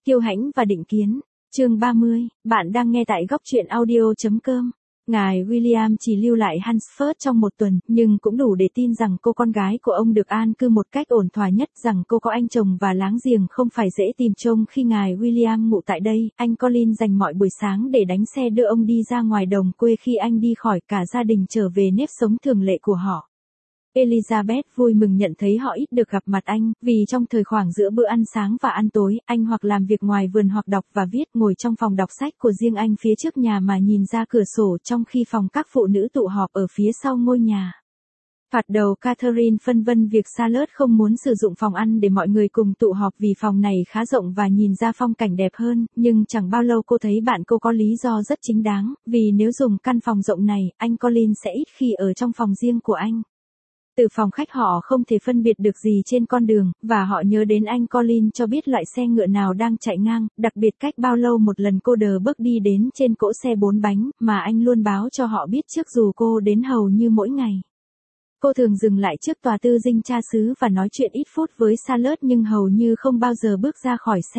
Kiêu hãnh và định kiến. Chương 30, bạn đang nghe tại góc truyện audio.com. Ngài William chỉ lưu lại Hansford trong một tuần, nhưng cũng đủ để tin rằng cô con gái của ông được an cư một cách ổn thỏa nhất, rằng cô có anh chồng và láng giềng không phải dễ tìm trông. Khi ngài William ngụ tại đây, anh Colin dành mọi buổi sáng để đánh xe đưa ông đi ra ngoài đồng quê. Khi anh đi khỏi, cả gia đình trở về nếp sống thường lệ của họ. Elizabeth vui mừng nhận thấy họ ít được gặp mặt anh, vì trong thời khoảng giữa bữa ăn sáng và ăn tối, anh hoặc làm việc ngoài vườn hoặc đọc và viết, ngồi trong phòng đọc sách của riêng anh phía trước nhà mà nhìn ra cửa sổ, trong khi phòng các phụ nữ tụ họp ở phía sau ngôi nhà. Thoạt đầu Catherine phân vân việc Charlotte không muốn sử dụng phòng ăn để mọi người cùng tụ họp vì phòng này khá rộng và nhìn ra phong cảnh đẹp hơn, nhưng chẳng bao lâu cô thấy bạn cô có lý do rất chính đáng, vì nếu dùng căn phòng rộng này, anh Colin sẽ ít khi ở trong phòng riêng của anh. Từ phòng khách họ không thể phân biệt được gì trên con đường, và họ nhớ đến anh Colin cho biết loại xe ngựa nào đang chạy ngang, đặc biệt cách bao lâu một lần cô đờ bước đi đến trên cỗ xe 4 bánh, mà anh luôn báo cho họ biết trước dù cô đến hầu như mỗi ngày. Cô thường dừng lại trước tòa tư dinh cha xứ và nói chuyện ít phút với Charlotte nhưng hầu như không bao giờ bước ra khỏi xe.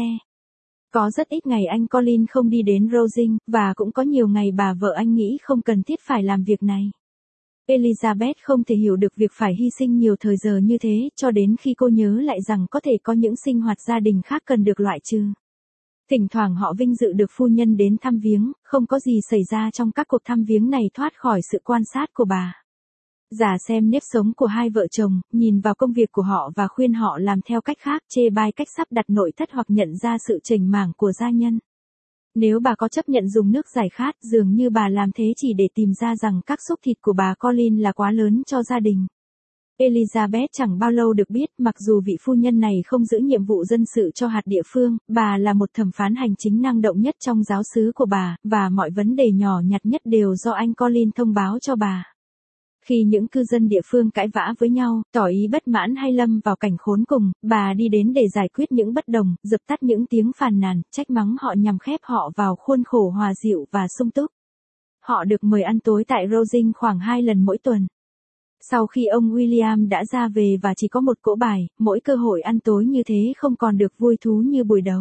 Có rất ít ngày anh Colin không đi đến Rosing, và cũng có nhiều ngày bà vợ anh nghĩ không cần thiết phải làm việc này. Elizabeth không thể hiểu được việc phải hy sinh nhiều thời giờ như thế, cho đến khi cô nhớ lại rằng có thể có những sinh hoạt gia đình khác cần được loại trừ. Thỉnh thoảng họ vinh dự được phu nhân đến thăm viếng, không có gì xảy ra trong các cuộc thăm viếng này thoát khỏi sự quan sát của bà. Giả xem nếp sống của hai vợ chồng, nhìn vào công việc của họ và khuyên họ làm theo cách khác, chê bai cách sắp đặt nội thất hoặc nhận ra sự chểnh mảng của gia nhân. Nếu bà có chấp nhận dùng nước giải khát, dường như bà làm thế chỉ để tìm ra rằng các xúc thịt của bà Colin là quá lớn cho gia đình. Elizabeth chẳng bao lâu được biết, mặc dù vị phu nhân này không giữ nhiệm vụ dân sự cho hạt địa phương, bà là một thẩm phán hành chính năng động nhất trong giáo xứ của bà, và mọi vấn đề nhỏ nhặt nhất đều do anh Colin thông báo cho bà. Khi những cư dân địa phương cãi vã với nhau, tỏ ý bất mãn hay lâm vào cảnh khốn cùng, bà đi đến để giải quyết những bất đồng, dập tắt những tiếng phàn nàn, trách mắng họ nhằm khép họ vào khuôn khổ hòa dịu và sung túc. Họ được mời ăn tối tại Rosing khoảng 2 lần mỗi tuần. Sau khi ông William đã ra về và chỉ có một cỗ bài, mỗi cơ hội ăn tối như thế không còn được vui thú như buổi đầu.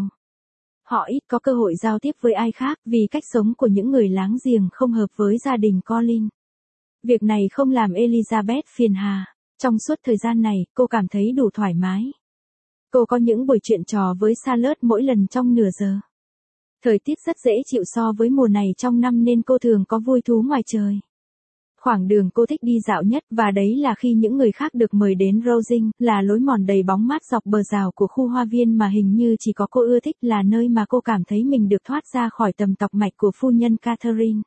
Họ ít có cơ hội giao tiếp với ai khác vì cách sống của những người láng giềng không hợp với gia đình Colin. Việc này không làm Elizabeth phiền hà. Trong suốt thời gian này, cô cảm thấy đủ thoải mái. Cô có những buổi chuyện trò với Charlotte mỗi lần trong nửa giờ. Thời tiết rất dễ chịu so với mùa này trong năm nên cô thường có vui thú ngoài trời. Khoảng đường cô thích đi dạo nhất, và đấy là khi những người khác được mời đến Rosing, là lối mòn đầy bóng mát dọc bờ rào của khu hoa viên mà hình như chỉ có cô ưa thích, là nơi mà cô cảm thấy mình được thoát ra khỏi tầm tọc mạch của phu nhân Catherine.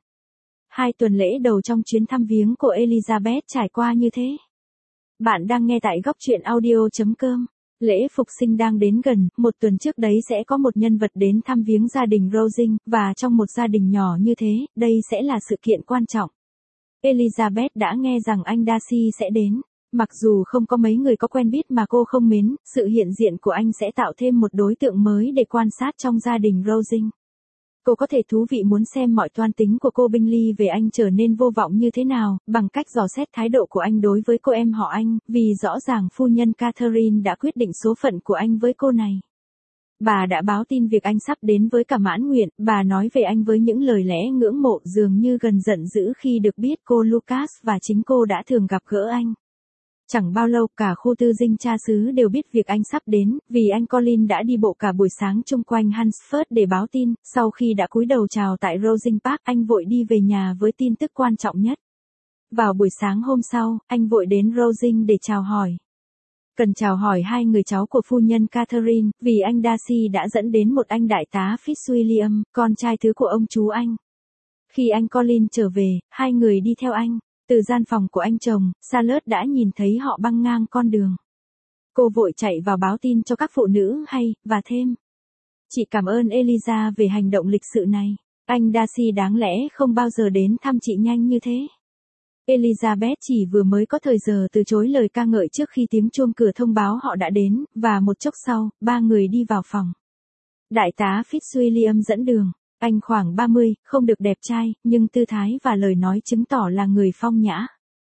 2 tuần lễ đầu trong chuyến thăm viếng của Elizabeth trải qua như thế. Bạn đang nghe tại góc truyện audio.com. Lễ Phục sinh đang đến gần, một tuần trước đấy sẽ có một nhân vật đến thăm viếng gia đình Rosing, và trong một gia đình nhỏ như thế, đây sẽ là sự kiện quan trọng. Elizabeth đã nghe rằng anh Darcy sẽ đến. Mặc dù không có mấy người có quen biết mà cô không mến, sự hiện diện của anh sẽ tạo thêm một đối tượng mới để quan sát trong gia đình Rosing. Cô có thể thú vị muốn xem mọi toan tính của cô Bingley về anh trở nên vô vọng như thế nào, bằng cách dò xét thái độ của anh đối với cô em họ anh, vì rõ ràng phu nhân Catherine đã quyết định số phận của anh với cô này. Bà đã báo tin việc anh sắp đến với cả mãn nguyện, bà nói về anh với những lời lẽ ngưỡng mộ, dường như gần giận dữ khi được biết cô Lucas và chính cô đã thường gặp gỡ anh. Chẳng bao lâu cả khu tư dinh cha xứ đều biết việc anh sắp đến, vì anh Colin đã đi bộ cả buổi sáng chung quanh Hansford để báo tin. Sau khi đã cúi đầu chào tại Rosing Park, anh vội đi về nhà với tin tức quan trọng nhất. Vào buổi sáng hôm sau, anh vội đến Rosing để chào hỏi. Cần chào hỏi 2 người cháu của phu nhân Catherine, vì anh Darcy đã dẫn đến một anh đại tá Fitzwilliam, con trai thứ của ông chú anh. Khi anh Colin trở về, 2 người đi theo anh. Từ gian phòng của anh chồng, Charlotte đã nhìn thấy họ băng ngang con đường. Cô vội chạy vào báo tin cho các phụ nữ hay, và thêm. Chị cảm ơn Eliza về hành động lịch sự này. Anh Darcy đáng lẽ không bao giờ đến thăm chị nhanh như thế. Elizabeth chỉ vừa mới có thời giờ từ chối lời ca ngợi trước khi tiếng chuông cửa thông báo họ đã đến, và một chốc sau, 3 người đi vào phòng. Đại tá Fitzwilliam dẫn đường. Anh khoảng 30, không được đẹp trai, nhưng tư thái và lời nói chứng tỏ là người phong nhã.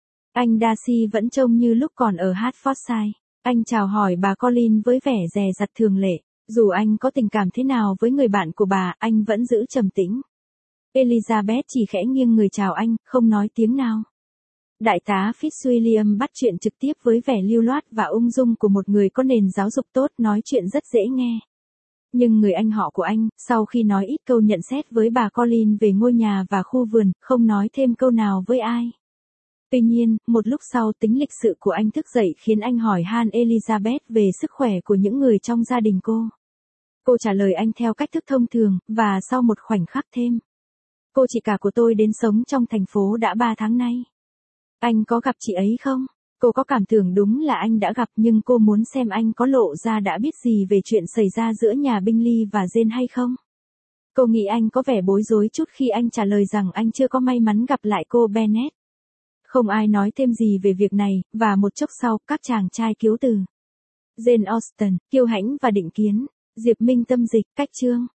Anh Darcy vẫn trông như lúc còn ở Hertfordshire. Anh chào hỏi bà Colin với vẻ dè dặt thường lệ. Dù anh có tình cảm thế nào với người bạn của bà, anh vẫn giữ trầm tĩnh. Elizabeth chỉ khẽ nghiêng người chào anh, không nói tiếng nào. Đại tá Fitzwilliam bắt chuyện trực tiếp với vẻ lưu loát và ung dung của một người có nền giáo dục tốt, nói chuyện rất dễ nghe. Nhưng người anh họ của anh, sau khi nói ít câu nhận xét với bà Colin về ngôi nhà và khu vườn, không nói thêm câu nào với ai. Tuy nhiên, một lúc sau tính lịch sự của anh thức dậy khiến anh hỏi han Elizabeth về sức khỏe của những người trong gia đình cô. Cô trả lời anh theo cách thức thông thường, và sau một khoảnh khắc thêm. Cô chị cả của tôi đến sống trong thành phố đã 3 tháng nay. Anh có gặp chị ấy không? Cô có cảm tưởng đúng là anh đã gặp, nhưng cô muốn xem anh có lộ ra đã biết gì về chuyện xảy ra giữa nhà Bingley và Jane hay không. Cô nghĩ anh có vẻ bối rối chút khi anh trả lời rằng anh chưa có may mắn gặp lại cô Bennet. Không ai nói thêm gì về việc này, và một chốc sau, các chàng trai kiếu từ. Jane Austen, kiêu hãnh và định kiến. Diệp Minh tâm dịch, cách chương.